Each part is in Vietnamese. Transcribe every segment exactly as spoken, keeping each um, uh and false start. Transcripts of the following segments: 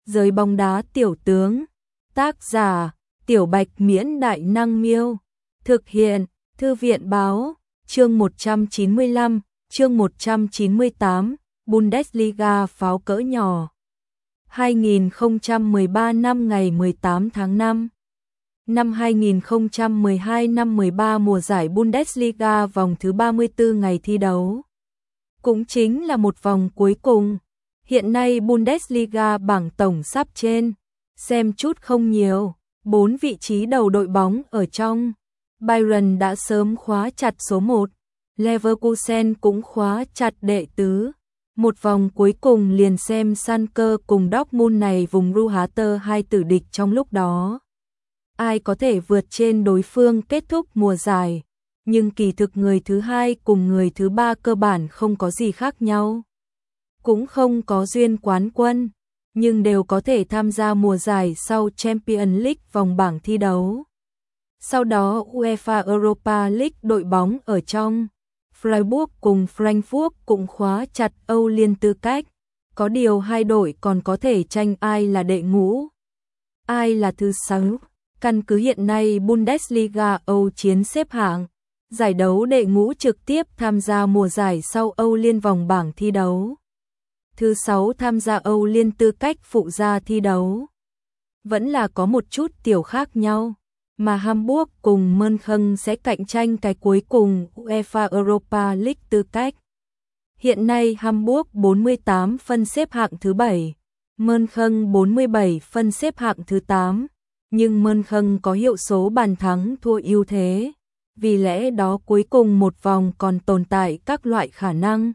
Giới bóng đá tiểu tướng. Tác giả: Tiểu Bạch Miễn Đại Năng Miêu. Thực hiện: Thư viện Báo. Chương một trăm chín mươi lăm, chương một trăm chín mươi tám, Bundesliga pháo cỡ nhỏ. hai nghìn không trăm mười ba năm ngày mười tám tháng năm. Năm hai nghìn không trăm mười hai năm mười ba mùa giải Bundesliga vòng thứ ba mươi tư ngày thi đấu. Cũng chính là một vòng cuối cùng. Hiện nay Bundesliga bảng tổng sắp trên, xem chút không nhiều, bốn vị trí đầu đội bóng ở trong. Bayern đã sớm khóa chặt số một, Leverkusen cũng khóa chặt đệ tứ. Một vòng cuối cùng liền xem Schalke cùng Dortmund này vùng Ruhrter hai tử địch trong lúc đó. Ai có thể vượt trên đối phương kết thúc mùa giải, nhưng kỳ thực người thứ hai cùng người thứ ba cơ bản không có gì khác nhau. Cũng không có duyên quán quân, nhưng đều có thể tham gia mùa giải sau Champions League vòng bảng thi đấu. Sau đó UEFA Europa League đội bóng ở trong. Freiburg cùng Frankfurt cũng khóa chặt Âu Liên tư cách. Có điều hai đội còn có thể tranh ai là đệ ngũ, ai là thứ sáu. Căn cứ hiện nay Bundesliga Âu chiến xếp hạng, giải đấu đệ ngũ trực tiếp tham gia mùa giải sau Âu Liên vòng bảng thi đấu. Thứ sáu tham gia Âu Liên tư cách phụ gia thi đấu. Vẫn là có một chút tiểu khác nhau, mà Hamburg cùng Mönchen sẽ cạnh tranh cái cuối cùng UEFA Europa League tư cách. Hiện nay Hamburg bốn mươi tám phân xếp hạng thứ bảy, Mönchen bốn mươi bảy phân xếp hạng thứ tám, nhưng Mönchen có hiệu số bàn thắng thua ưu thế, vì lẽ đó cuối cùng một vòng còn tồn tại các loại khả năng.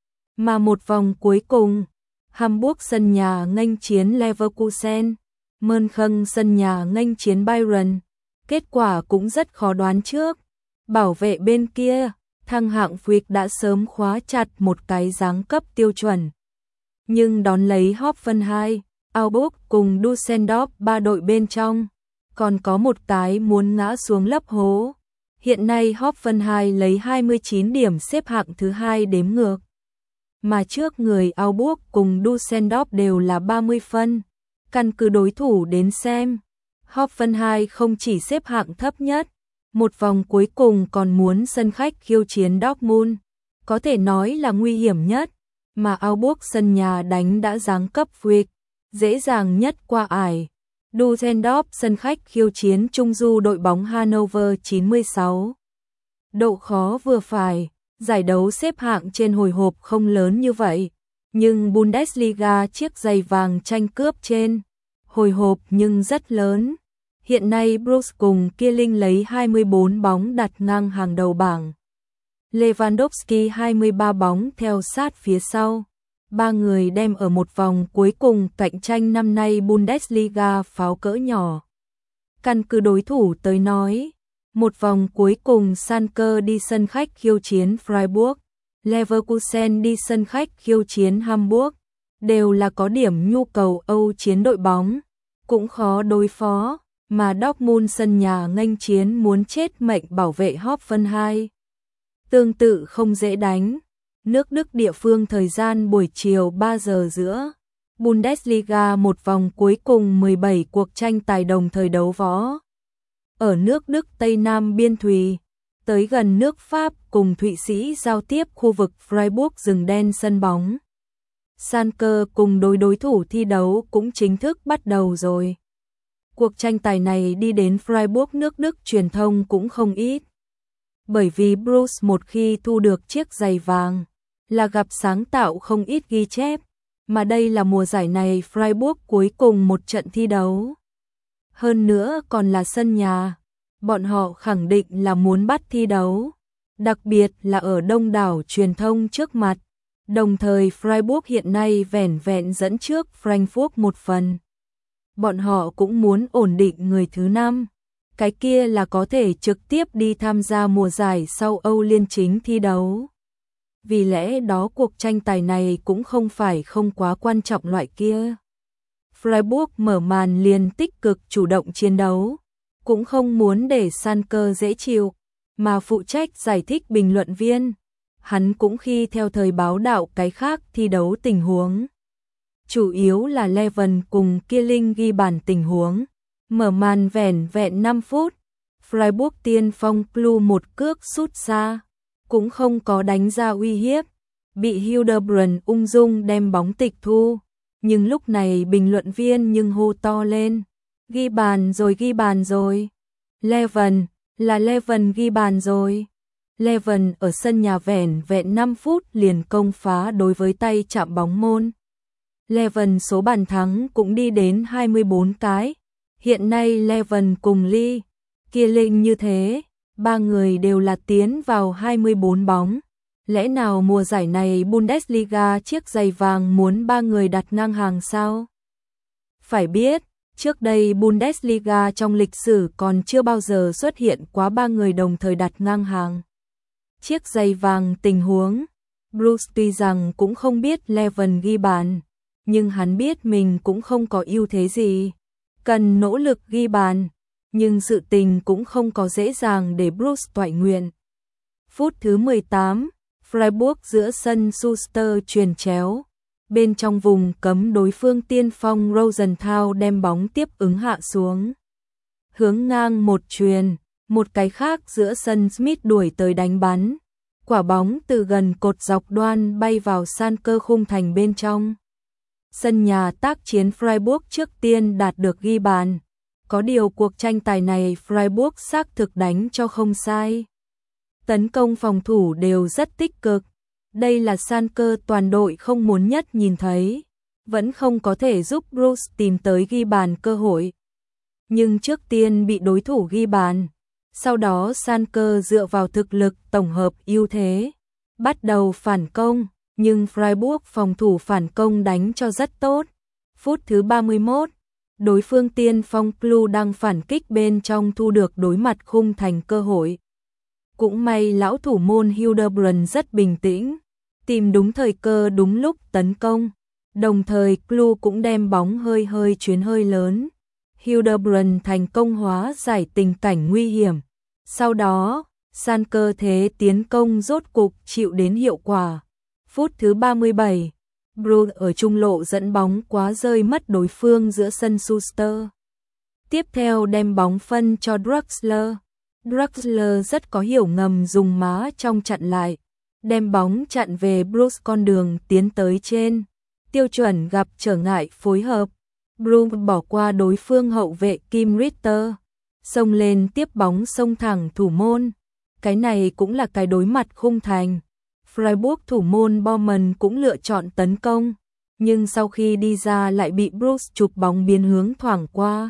Mà một vòng cuối cùng, Hamburg sân nhà nghênh chiến Leverkusen, Mönchen sân nhà nghênh chiến Bayern. Kết quả cũng rất khó đoán trước. Bảo vệ bên kia, thăng hạng Frick đã sớm khóa chặt một cái giáng cấp tiêu chuẩn. Nhưng đón lấy Hoffenheim, Augsburg cùng Düsseldorf ba đội bên trong, còn có một cái muốn ngã xuống lấp hố. Hiện nay Hoffenheim lấy hai mươi chín điểm xếp hạng thứ hai đếm ngược, mà trước người Augsburg cùng Düsseldorf đều là ba mươi phân. Căn cứ đối thủ đến xem, Hoffenheim không chỉ xếp hạng thấp nhất, một vòng cuối cùng còn muốn sân khách khiêu chiến Dortmund, có thể nói là nguy hiểm nhất, mà Augsburg sân nhà đánh đã giáng cấp Frick, dễ dàng nhất qua ải. Düsseldorf sân khách khiêu chiến trung du đội bóng Hannover chín mươi sáu. Độ khó vừa phải, giải đấu xếp hạng trên hồi hộp không lớn như vậy, nhưng Bundesliga chiếc giày vàng tranh cướp trên hồi hộp nhưng rất lớn. Hiện nay Bruce cùng Killing lấy hai mươi bốn bóng đặt ngang hàng đầu bảng. Lewandowski hai mươi ba bóng theo sát phía sau. Ba người đem ở một vòng cuối cùng cạnh tranh năm nay Bundesliga pháo cỡ nhỏ. Căn cứ đối thủ tới nói, một vòng cuối cùng Schalke đi sân khách khiêu chiến Freiburg, Leverkusen đi sân khách khiêu chiến Hamburg, đều là có điểm nhu cầu Âu chiến đội bóng, cũng khó đối phó, mà Dortmund sân nhà nghênh chiến muốn chết mệnh bảo vệ Hoffenheim. Tương tự không dễ đánh. Nước Đức địa phương thời gian buổi chiều ba giờ giữa. Bundesliga một vòng cuối cùng mười bảy cuộc tranh tài đồng thời đấu võ. Ở nước Đức Tây Nam biên thùy, tới gần nước Pháp cùng Thụy Sĩ giao tiếp khu vực Freiburg rừng đen sân bóng. Schalke cùng đối đối thủ thi đấu cũng chính thức bắt đầu rồi. Cuộc tranh tài này đi đến Freiburg nước Đức truyền thông cũng không ít. Bởi vì Bruce một khi thu được chiếc giày vàng, là gặp sáng tạo không ít ghi chép, mà đây là mùa giải này Freiburg cuối cùng một trận thi đấu. Hơn nữa còn là sân nhà, bọn họ khẳng định là muốn bắt thi đấu, đặc biệt là ở đông đảo truyền thông trước mặt. Đồng thời Freiburg hiện nay vẻn vẹn dẫn trước Frankfurt một phần. Bọn họ cũng muốn ổn định người thứ năm, cái kia là có thể trực tiếp đi tham gia mùa giải sau Âu Liên chính thi đấu. Vì lẽ đó cuộc tranh tài này cũng không phải không quá quan trọng loại kia. Freiburg mở màn liền tích cực chủ động chiến đấu, cũng không muốn để Schalke dễ chịu, mà phụ trách giải thích bình luận viên. Hắn cũng khi theo thời báo đạo cái khác thi đấu tình huống. chủ yếu là Leven cùng Killing ghi bàn tình huống. Mở màn vẻn vẹn năm phút, Freiburg tiên phong Klub một cước sút xa, cũng không có đánh ra uy hiếp, bị Hildebrand ung dung đem bóng tịch thu. Nhưng lúc này bình luận viên nhưng hô to lên, ghi bàn rồi, ghi bàn rồi. Leven, là Leven ghi bàn rồi. Leven ở sân nhà vẻn vẹn năm phút liền công phá đối với tay chạm bóng môn. Leven số bàn thắng cũng đi đến hai mươi bốn cái. Hiện nay Leven cùng Lee, Killing như thế, ba người đều là tiến vào hai mươi bốn bóng. Lẽ nào mùa giải này Bundesliga chiếc giày vàng muốn ba người đặt ngang hàng sao? Phải biết, trước đây Bundesliga trong lịch sử còn chưa bao giờ xuất hiện quá ba người đồng thời đặt ngang hàng. Chiếc giày vàng tình huống, Bruce tuy rằng cũng không biết Leven ghi bàn, nhưng hắn biết mình cũng không có ưu thế gì, cần nỗ lực ghi bàn, nhưng sự tình cũng không có dễ dàng để Bruce toại nguyện. Phút thứ mười tám, Freiburg giữa sân Schuster chuyền chéo, bên trong vùng cấm đối phương tiên phong Rosenthal đem bóng tiếp ứng hạ xuống. Hướng ngang một chuyền, một cái khác giữa sân Smith đuổi tới đánh bắn. Quả bóng từ gần cột dọc đoan bay vào san cơ khung thành bên trong. Sân nhà tác chiến Freiburg trước tiên đạt được ghi bàn. Có điều cuộc tranh tài này Freiburg xác thực đánh cho không sai. Tấn công phòng thủ đều rất tích cực. Đây là san cơ toàn đội không muốn nhất nhìn thấy. Vẫn không có thể giúp Bruce tìm tới ghi bàn cơ hội. Nhưng trước tiên bị đối thủ ghi bàn. Sau đó san cơ dựa vào thực lực tổng hợp ưu thế. Bắt đầu phản công. Nhưng Freiburg phòng thủ phản công đánh cho rất tốt. Phút thứ ba mươi mốt, đối phương tiên phong Klub đang phản kích bên trong thu được đối mặt khung thành cơ hội. Cũng may lão thủ môn Hildebrand rất bình tĩnh, tìm đúng thời cơ đúng lúc tấn công. Đồng thời Klub cũng đem bóng hơi hơi chuyến hơi lớn. Hildebrand thành công hóa giải tình cảnh nguy hiểm. Sau đó, san cơ thế tiến công rốt cục chịu đến hiệu quả. Phút thứ ba mươi bảy, Bruce ở trung lộ dẫn bóng quá rơi mất đối phương giữa sân Schuster. Tiếp theo đem bóng phân cho Draxler. Draxler rất có hiểu ngầm dùng má trong chặn lại, đem bóng chặn về Bruce con đường tiến tới trên. Tiêu chuẩn gặp trở ngại phối hợp. Bruce bỏ qua đối phương hậu vệ Kim Ritter, xông lên tiếp bóng xông thẳng thủ môn. Cái này cũng là cái đối mặt khung thành. Freiburg thủ môn Baumann cũng lựa chọn tấn công, nhưng sau khi đi ra lại bị Bruce chụp bóng biến hướng thoảng qua.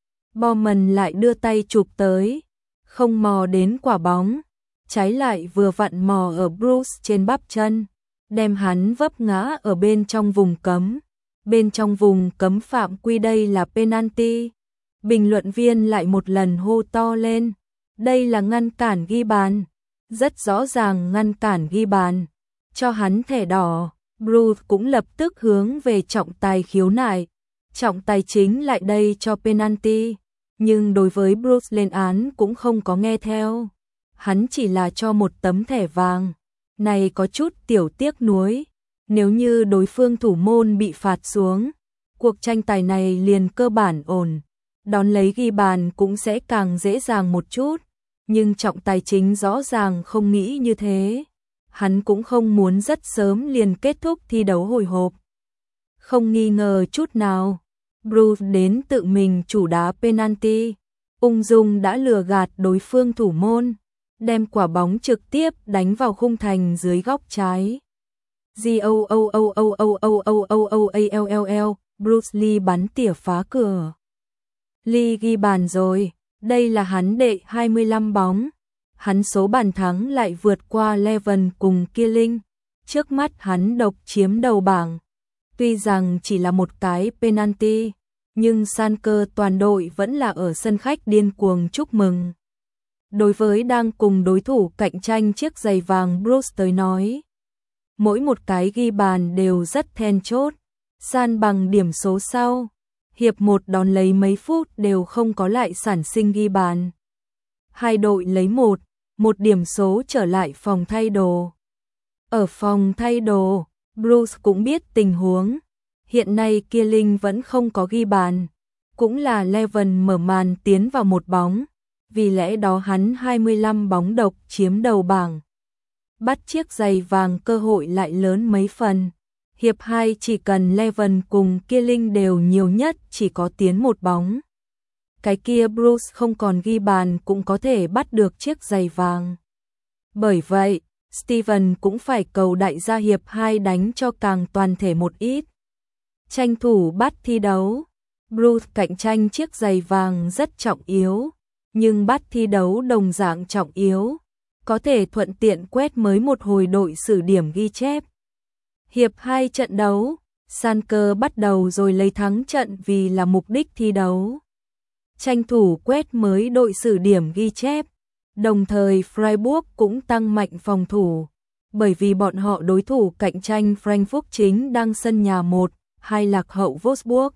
Baumann lại đưa tay chụp tới, không mò đến quả bóng, trái lại vừa vặn mò ở Bruce trên bắp chân, đem hắn vấp ngã ở bên trong vùng cấm. Bên trong vùng cấm phạm quy đây là penalty. Bình luận viên lại một lần hô to lên, đây là ngăn cản ghi bàn. Rất rõ ràng ngăn cản ghi bàn, cho hắn thẻ đỏ. Bruce cũng lập tức hướng về trọng tài khiếu nại. Trọng tài chính lại đây cho penalty, nhưng đối với Bruce lên án cũng không có nghe theo. Hắn chỉ là cho một tấm thẻ vàng. Này có chút tiểu tiếc nuối. Nếu như đối phương thủ môn bị phạt xuống, cuộc tranh tài này liền cơ bản ổn. Đón lấy ghi bàn cũng sẽ càng dễ dàng một chút. Nhưng trọng tài chính rõ ràng không nghĩ như thế. Hắn cũng không muốn rất sớm liền kết thúc thi đấu hồi hộp. Không nghi ngờ chút nào, Bruce đến tự mình chủ đá penalty, ung dung đã lừa gạt đối phương thủ môn, đem quả bóng trực tiếp đánh vào khung thành dưới góc trái. Goal, Bruce Lee bắn tỉa phá cửa. Lee ghi bàn rồi. Đây là hắn đệ hai mươi lăm bóng. Hắn số bàn thắng lại vượt qua Leven cùng Killing. Trước mắt hắn độc chiếm đầu bảng. Tuy rằng chỉ là một cái penalty, nhưng san cơ toàn đội vẫn là ở sân khách điên cuồng chúc mừng. Đối với đang cùng đối thủ cạnh tranh chiếc giày vàng Bruce tới nói, mỗi một cái ghi bàn đều rất then chốt. San bằng điểm số sau, hiệp một đón lấy mấy phút đều không có lại sản sinh ghi bàn. Hai đội lấy một, một điểm số trở lại phòng thay đồ. Ở phòng thay đồ, Bruce cũng biết tình huống. Hiện nay Kia Linh vẫn không có ghi bàn, cũng là Leven mở màn tiến vào một bóng, vì lẽ đó hắn hai mươi lăm bóng độc chiếm đầu bảng. Bắt chiếc giày vàng cơ hội lại lớn mấy phần. Hiệp hai chỉ cần Leven cùng Kia Linh đều nhiều nhất chỉ có tiến một bóng. Cái kia Bruce không còn ghi bàn cũng có thể bắt được chiếc giày vàng. Bởi vậy, Steven cũng phải cầu đại gia hiệp hai đánh cho càng toàn thể một ít. Tranh thủ bắt thi đấu. Bruce cạnh tranh chiếc giày vàng rất trọng yếu, nhưng bắt thi đấu đồng dạng trọng yếu, có thể thuận tiện quét mới một hồi đội xử điểm ghi chép. Hiệp hai trận đấu, Sanker bắt đầu rồi lấy thắng trận vì là mục đích thi đấu. Tranh thủ quét mới đội xử điểm ghi chép, đồng thời Freiburg cũng tăng mạnh phòng thủ, bởi vì bọn họ đối thủ cạnh tranh Frankfurt chính đang sân nhà một hai lạc hậu Wolfsburg.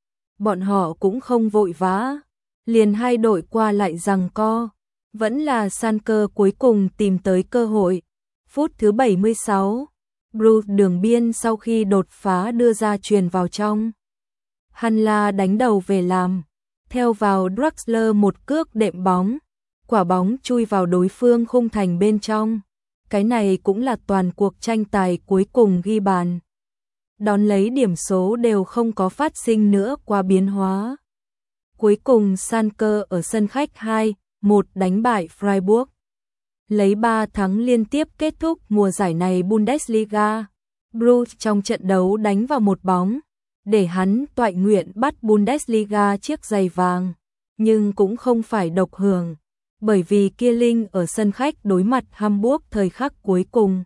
Bọn họ cũng không vội vã, liền hai đội qua lại giằng co, vẫn là Sanker cuối cùng tìm tới cơ hội. Phút thứ bảy mươi sáu, Bruce đường biên sau khi đột phá đưa ra chuyền vào trong. Hanla đánh đầu về làm, theo vào Draxler một cước đệm bóng, quả bóng chui vào đối phương khung thành bên trong. Cái này cũng là toàn cuộc tranh tài cuối cùng ghi bàn. Đón lấy điểm số đều không có phát sinh nữa qua biến hóa. Cuối cùng Sanker ở sân khách hai một đánh bại Freiburg, lấy ba thắng liên tiếp kết thúc mùa giải này Bundesliga. Bruce trong trận đấu đánh vào một bóng, để hắn toại nguyện bắt Bundesliga chiếc giày vàng, nhưng cũng không phải độc hưởng, bởi vì Kia Linh ở sân khách đối mặt Hamburg thời khắc cuối cùng.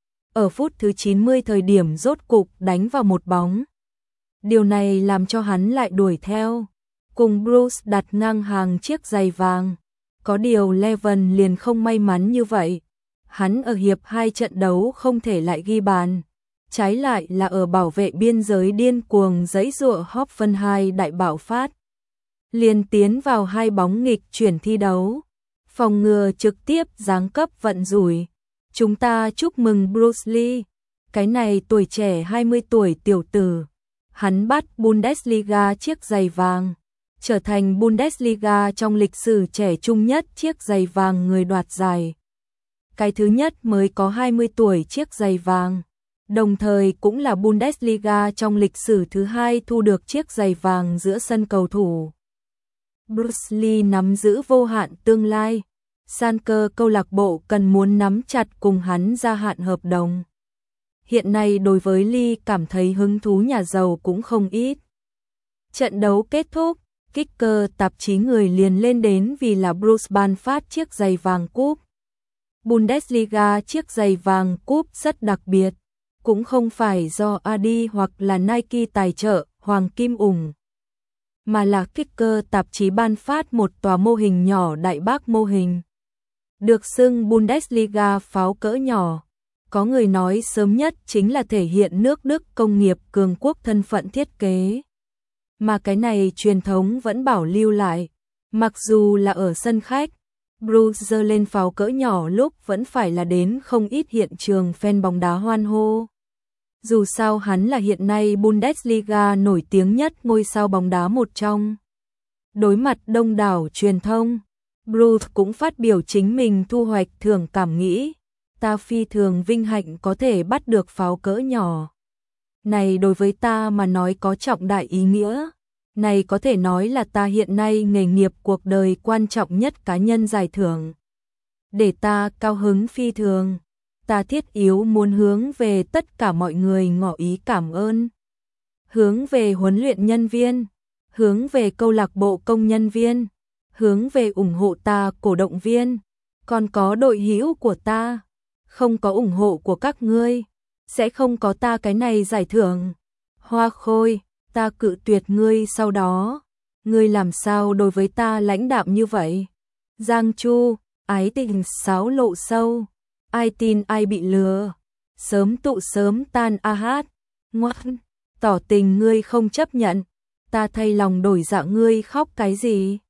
Ở phút thứ chín mươi thời điểm rốt cục đánh vào một bóng. Điều này làm cho hắn lại đuổi theo, cùng Bruce đặt ngang hàng chiếc giày vàng. Có điều Leven liền không may mắn như vậy. Hắn ở hiệp hai trận đấu không thể lại ghi bàn. Trái lại là ở bảo vệ biên giới điên cuồng giãy giụa Hoffenheim đại bạo phát. Liền tiến vào hai bóng nghịch chuyển thi đấu. Phòng ngừa trực tiếp giáng cấp vận rủi. Chúng ta chúc mừng Bruce Lee. Cái này tuổi trẻ hai mươi tuổi tiểu tử. Hắn bắt Bundesliga chiếc giày vàng, trở thành Bundesliga trong lịch sử trẻ trung nhất chiếc giày vàng người đoạt giải. Cái thứ nhất mới có hai mươi tuổi chiếc giày vàng, đồng thời cũng là Bundesliga trong lịch sử thứ hai thu được chiếc giày vàng giữa sân cầu thủ. Bruce Lee nắm giữ vô hạn tương lai. Sanker câu lạc bộ cần muốn nắm chặt cùng hắn gia hạn hợp đồng. Hiện nay đối với Lee cảm thấy hứng thú nhà giàu cũng không ít. Trận đấu kết thúc, Kicker tạp chí người liền lên đến vì là Bruce ban phát chiếc giày vàng cúp. Bundesliga chiếc giày vàng cúp rất đặc biệt, cũng không phải do Adidas hoặc là Nike tài trợ, hoàng kim ủng, mà là Kicker tạp chí ban phát một tòa mô hình nhỏ đại bác mô hình. Được xưng Bundesliga pháo cỡ nhỏ, có người nói sớm nhất chính là thể hiện nước Đức công nghiệp cường quốc thân phận thiết kế. Mà cái này truyền thống vẫn bảo lưu lại, mặc dù là ở sân khách, Bruce giơ lên pháo cỡ nhỏ lúc vẫn phải là đến không ít hiện trường fan bóng đá hoan hô. Dù sao hắn là hiện nay Bundesliga nổi tiếng nhất ngôi sao bóng đá một trong. Đối mặt đông đảo truyền thông, Bruce cũng phát biểu chính mình thu hoạch thưởng cảm nghĩ. Ta phi thường vinh hạnh có thể bắt được pháo cỡ nhỏ. Này đối với ta mà nói có trọng đại ý nghĩa. Này có thể nói là ta hiện nay nghề nghiệp cuộc đời quan trọng nhất cá nhân giải thưởng. Để ta cao hứng phi thường. Ta thiết yếu muốn hướng về tất cả mọi người ngỏ ý cảm ơn. Hướng về huấn luyện nhân viên. Hướng về câu lạc bộ công nhân viên. Hướng về ủng hộ ta cổ động viên. Còn có đội hữu của ta. Không có ủng hộ của các ngươi, sẽ không có ta cái này giải thưởng. Hoa Khôi, ta cự tuyệt ngươi sau đó. Ngươi làm sao đối với ta lãnh đạm như vậy? Giang Chu, ái tình sáo lộ sâu. Ai tin ai bị lừa. Sớm tụ sớm tan a hát. Ngoan, tỏ tình ngươi không chấp nhận. Ta thay lòng đổi dạ ngươi khóc cái gì?